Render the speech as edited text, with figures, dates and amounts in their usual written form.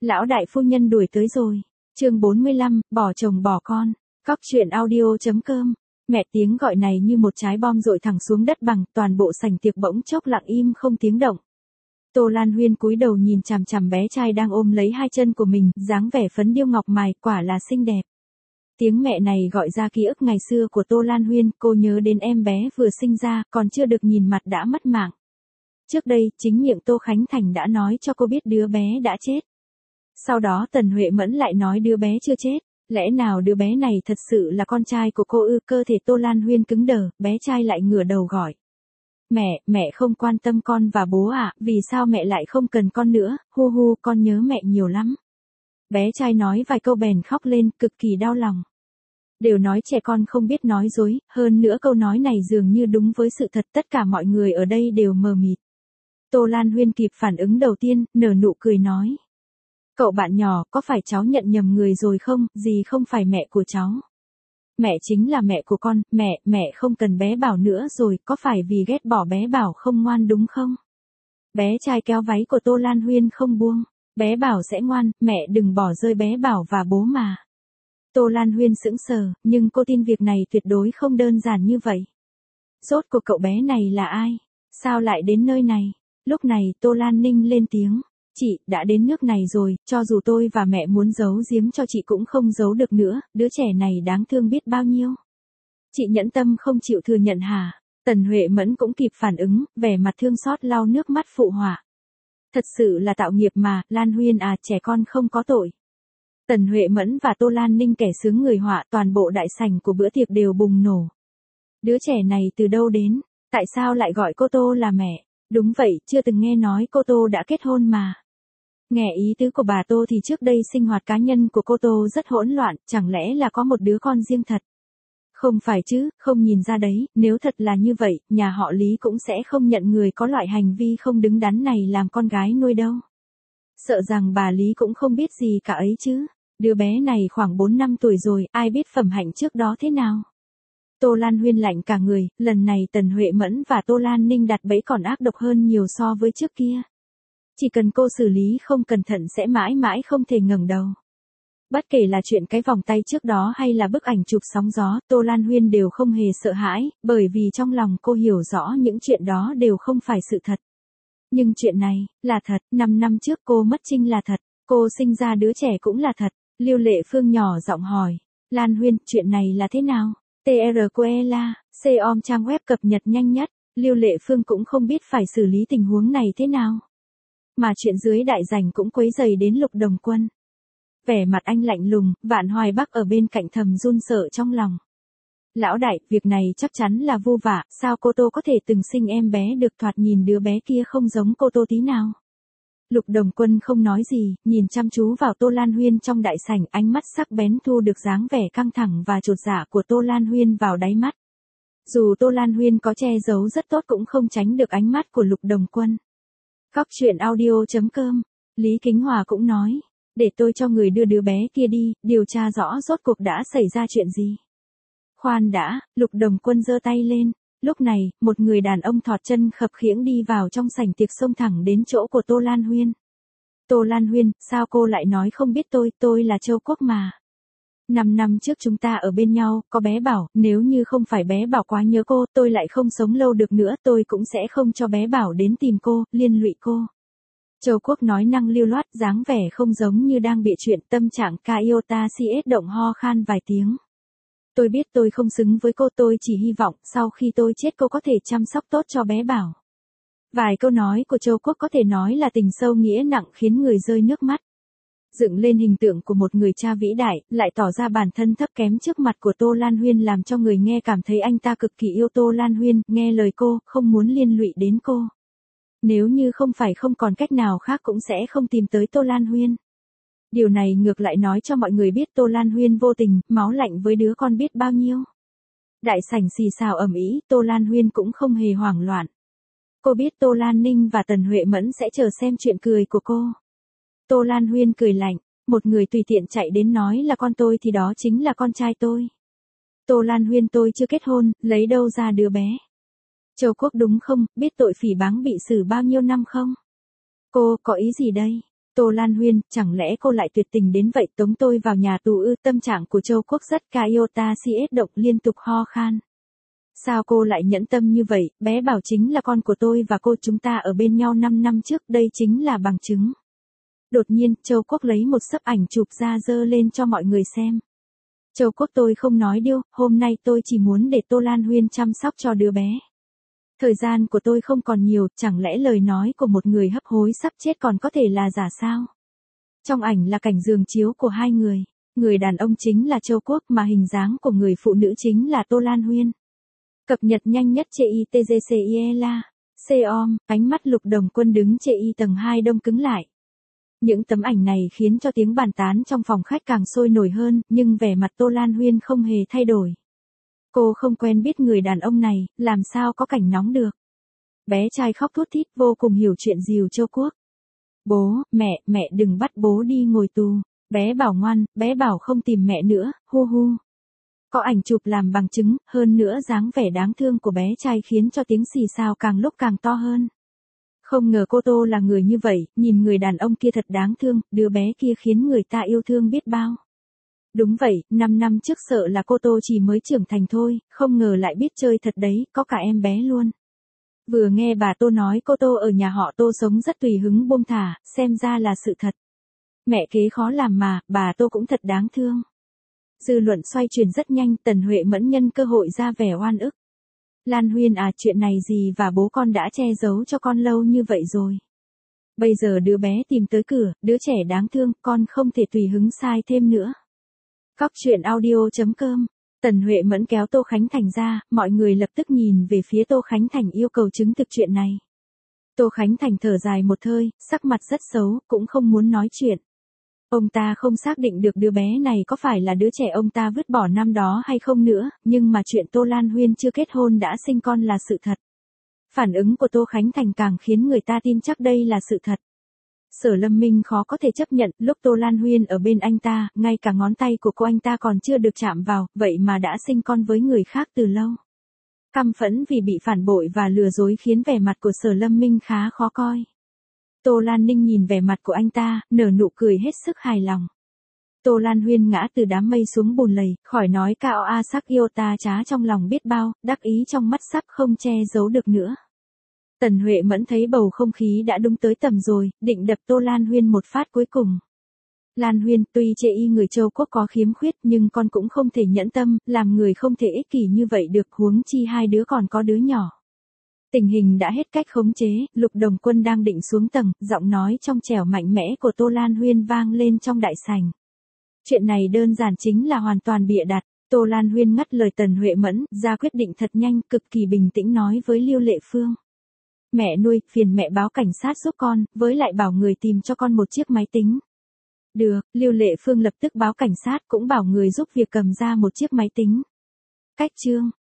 Lão đại phu nhân đuổi tới rồi. Chương 45, bỏ chồng bỏ con. Cóc truyện audio.com. Mẹ, tiếng gọi này như một trái bom dội thẳng xuống đất bằng, toàn bộ sảnh tiệc bỗng chốc lặng im không tiếng động. Tô Lan Huyên cúi đầu nhìn chằm chằm bé trai đang ôm lấy hai chân của mình, dáng vẻ phấn điêu ngọc mài, quả là xinh đẹp. Tiếng mẹ này gọi ra ký ức ngày xưa của Tô Lan Huyên, cô nhớ đến em bé vừa sinh ra, còn chưa được nhìn mặt đã mất mạng. Trước đây, chính miệng Tô Khánh Thành đã nói cho cô biết đứa bé đã chết. Sau đó Tần Huệ Mẫn lại nói đứa bé chưa chết. Lẽ nào đứa bé này thật sự là con trai của cô ư? Cơ thể Tô Lan Huyên cứng đờ, bé trai lại ngửa đầu gọi. Mẹ không quan tâm con và bố à, vì sao mẹ lại không cần con nữa, hu hu, con nhớ mẹ nhiều lắm. Bé trai nói vài câu bèn khóc lên, cực kỳ đau lòng. Đều nói trẻ con không biết nói dối, hơn nữa câu nói này dường như đúng với sự thật, tất cả mọi người ở đây đều mờ mịt. Tô Lan Huyên kịp phản ứng đầu tiên, nở nụ cười nói. Cậu bạn nhỏ, có phải cháu nhận nhầm người rồi không, gì không phải mẹ của cháu. Mẹ chính là mẹ của con, mẹ không cần bé Bảo nữa rồi, có phải vì ghét bỏ bé Bảo không ngoan đúng không? Bé trai kéo váy của Tô Lan Huyên không buông. Bé Bảo sẽ ngoan, mẹ đừng bỏ rơi bé Bảo và bố mà. Tô Lan Huyên sững sờ, nhưng cô tin việc này tuyệt đối không đơn giản như vậy. Rốt cuộc cậu bé này là ai? Sao lại đến nơi này? Lúc này Tô Lan Ninh lên tiếng. Chị, đã đến nước này rồi, cho dù tôi và mẹ muốn giấu giếm cho chị cũng không giấu được nữa, đứa trẻ này đáng thương biết bao nhiêu. Chị nhẫn tâm không chịu thừa nhận hả? Tần Huệ Mẫn cũng kịp phản ứng, vẻ mặt thương xót lau nước mắt phụ họa. Thật sự là tạo nghiệp mà, Lan Huyên à, trẻ con không có tội. Tần Huệ Mẫn và Tô Lan Ninh kẻ sướng người họa, toàn bộ đại sảnh của bữa tiệc đều bùng nổ. Đứa trẻ này từ đâu đến? Tại sao lại gọi cô Tô là mẹ? Đúng vậy, chưa từng nghe nói cô Tô đã kết hôn mà. Nghe ý tứ của bà Tô thì trước đây sinh hoạt cá nhân của cô Tô rất hỗn loạn, chẳng lẽ là có một đứa con riêng thật? Không phải chứ, không nhìn ra đấy, nếu thật là như vậy, nhà họ Lý cũng sẽ không nhận người có loại hành vi không đứng đắn này làm con gái nuôi đâu. Sợ rằng bà Lý cũng không biết gì cả ấy chứ. Đứa bé này khoảng 4 năm tuổi rồi, ai biết phẩm hạnh trước đó thế nào. Tô Lan Huyên lạnh cả người, lần này Tần Huệ Mẫn và Tô Lan Ninh đặt bẫy còn ác độc hơn nhiều so với trước kia. Chỉ cần cô xử lý không cẩn thận sẽ mãi mãi không thể ngẩng đầu. Bất kể là chuyện cái vòng tay trước đó hay là bức ảnh chụp sóng gió, Tô Lan Huyên đều không hề sợ hãi, bởi vì trong lòng cô hiểu rõ những chuyện đó đều không phải sự thật. Nhưng chuyện này, là thật, 5 năm trước cô mất Trinh là thật, cô sinh ra đứa trẻ cũng là thật. Lưu Lệ Phương nhỏ giọng hỏi, Lan Huyên, chuyện này là thế nào? TRQELA, COM trang web cập nhật nhanh nhất, Lưu Lệ Phương cũng không biết phải xử lý tình huống này thế nào. Mà chuyện dưới đại sảnh cũng quấy rầy đến Lục Đồng Quân. Vẻ mặt anh lạnh lùng, Vạn Hoài Bắc ở bên cạnh thầm run sợ trong lòng. Lão đại, việc này chắc chắn là vu vạ, sao cô Tô có thể từng sinh em bé được, thoạt nhìn đứa bé kia không giống cô Tô tí nào. Lục Đồng Quân không nói gì, nhìn chăm chú vào Tô Lan Huyên trong đại sảnh, ánh mắt sắc bén thu được dáng vẻ căng thẳng và chột dạ của Tô Lan Huyên vào đáy mắt. Dù Tô Lan Huyên có che giấu rất tốt cũng không tránh được ánh mắt của Lục Đồng Quân. Cóc truyện audio.com, Lý Kính Hòa cũng nói, để tôi cho người đưa đứa bé kia đi, điều tra rõ rốt cuộc đã xảy ra chuyện gì. Khoan đã, Lục Đồng Quân giơ tay lên. Lúc này, một người đàn ông thọt chân khập khiễng đi vào trong sảnh tiệc xông thẳng đến chỗ của Tô Lan Huyên. Tô Lan Huyên, sao cô lại nói không biết tôi là Châu Quốc mà. 5 năm trước chúng ta ở bên nhau, có bé Bảo, nếu như không phải bé Bảo quá nhớ cô, tôi lại không sống lâu được nữa, tôi cũng sẽ không cho bé Bảo đến tìm cô, liên lụy cô. Châu Quốc nói năng lưu loát, dáng vẻ không giống như đang bịa chuyện, tâm trạng Iota CS động ho khan vài tiếng. Tôi biết tôi không xứng với cô, tôi chỉ hy vọng sau khi tôi chết cô có thể chăm sóc tốt cho bé Bảo. Vài câu nói của Châu Quốc có thể nói là tình sâu nghĩa nặng khiến người rơi nước mắt. Dựng lên hình tượng của một người cha vĩ đại, lại tỏ ra bản thân thấp kém trước mặt của Tô Lan Huyên làm cho người nghe cảm thấy anh ta cực kỳ yêu Tô Lan Huyên, nghe lời cô, không muốn liên lụy đến cô. Nếu như không phải không còn cách nào khác cũng sẽ không tìm tới Tô Lan Huyên. Điều này ngược lại nói cho mọi người biết Tô Lan Huyên vô tình, máu lạnh với đứa con biết bao nhiêu. Đại sảnh xì xào ầm ĩ, Tô Lan Huyên cũng không hề hoảng loạn. Cô biết Tô Lan Ninh và Tần Huệ Mẫn sẽ chờ xem chuyện cười của cô. Tô Lan Huyên cười lạnh, một người tùy tiện chạy đến nói là con tôi thì đó chính là con trai tôi. Tô Lan Huyên, tôi chưa kết hôn, lấy đâu ra đứa bé. Châu Quốc đúng không, biết tội phỉ báng bị xử bao nhiêu năm không? Cô có ý gì đây? Tô Lan Huyên, chẳng lẽ cô lại tuyệt tình đến vậy, tống tôi vào nhà tù ư? Tâm trạng của Châu Quốc rất Iota CS động, liên tục ho khan. Sao cô lại nhẫn tâm như vậy, bé Bảo chính là con của tôi và cô, chúng ta ở bên nhau 5 năm trước, đây chính là bằng chứng. Đột nhiên, Châu Quốc lấy một xấp ảnh chụp ra dơ lên cho mọi người xem. Châu Quốc, tôi không nói điêu, hôm nay tôi chỉ muốn để Tô Lan Huyên chăm sóc cho đứa bé. Thời gian của tôi không còn nhiều, chẳng lẽ lời nói của một người hấp hối sắp chết còn có thể là giả sao? Trong ảnh là cảnh giường chiếu của hai người. Người đàn ông chính là Châu Quốc mà hình dáng của người phụ nữ chính là Tô Lan Huyên. Cập nhật nhanh nhất CITGCIELA. Xeom, ánh mắt Lục Đồng Quân đứng CI tầng 2 đông cứng lại. Những tấm ảnh này khiến cho tiếng bàn tán trong phòng khách càng sôi nổi hơn, nhưng vẻ mặt Tô Lan Huyên không hề thay đổi. Cô không quen biết người đàn ông này, làm sao có cảnh nóng được. Bé trai khóc thút thít vô cùng hiểu chuyện dìu Châu Quốc. Bố, mẹ đừng bắt bố đi ngồi tù. Bé Bảo ngoan, bé Bảo không tìm mẹ nữa, hu hu. Có ảnh chụp làm bằng chứng, hơn nữa dáng vẻ đáng thương của bé trai khiến cho tiếng xì xào càng lúc càng to hơn. Không ngờ cô Tô là người như vậy, nhìn người đàn ông kia thật đáng thương, đứa bé kia khiến người ta yêu thương biết bao. Đúng vậy, 5 năm trước sợ là cô Tô chỉ mới trưởng thành thôi, không ngờ lại biết chơi thật đấy, có cả em bé luôn. Vừa nghe bà Tô nói cô Tô ở nhà họ Tô sống rất tùy hứng buông thả, xem ra là sự thật. Mẹ kế khó làm mà, bà Tô cũng thật đáng thương. Dư luận xoay chuyển rất nhanh, Tần Huệ Mẫn nhân cơ hội ra vẻ oan ức. Lan Huyên à, chuyện này gì và bố con đã che giấu cho con lâu như vậy rồi. Bây giờ đứa bé tìm tới cửa, đứa trẻ đáng thương, con không thể tùy hứng sai thêm nữa. Cóc truyện audio.com. Tần Huệ Mẫn kéo Tô Khánh Thành ra, mọi người lập tức nhìn về phía Tô Khánh Thành yêu cầu chứng thực chuyện này. Tô Khánh Thành thở dài một hơi, sắc mặt rất xấu, cũng không muốn nói chuyện. Ông ta không xác định được đứa bé này có phải là đứa trẻ ông ta vứt bỏ năm đó hay không nữa, nhưng mà chuyện Tô Lan Huyên chưa kết hôn đã sinh con là sự thật. Phản ứng của Tô Khánh Thành càng khiến người ta tin chắc đây là sự thật. Sở Lâm Minh khó có thể chấp nhận, lúc Tô Lan Huyên ở bên anh ta, ngay cả ngón tay của cô anh ta còn chưa được chạm vào, vậy mà đã sinh con với người khác từ lâu. Căm phẫn vì bị phản bội và lừa dối khiến vẻ mặt của Sở Lâm Minh khá khó coi. Tô Lan Ninh nhìn vẻ mặt của anh ta, nở nụ cười hết sức hài lòng. Tô Lan Huyên ngã từ đám mây xuống bùn lầy, khỏi nói cao a sắc yêu ta trá trong lòng biết bao, đắc ý trong mắt sắp không che giấu được nữa. Tần Huệ Mẫn thấy bầu không khí đã đúng tới tầm rồi, định đập Tô Lan Huyên một phát cuối cùng. Lan Huyên, tuy chê y người Châu Quốc có khiếm khuyết nhưng con cũng không thể nhẫn tâm, làm người không thể ích kỷ như vậy được, huống chi hai đứa còn có đứa nhỏ. Tình hình đã hết cách khống chế, Lục Đồng Quân đang định xuống tầng, giọng nói trong trẻo mạnh mẽ của Tô Lan Huyên vang lên trong đại sảnh. Chuyện này đơn giản chính là hoàn toàn bịa đặt. Tô Lan Huyên ngắt lời Tần Huệ Mẫn, ra quyết định thật nhanh, cực kỳ bình tĩnh nói với Lưu Lệ Phương. Mẹ nuôi, phiền mẹ báo cảnh sát giúp con, với lại bảo người tìm cho con một chiếc máy tính. Được, Lưu Lệ Phương lập tức báo cảnh sát, cũng bảo người giúp việc cầm ra một chiếc máy tính. Cách chương.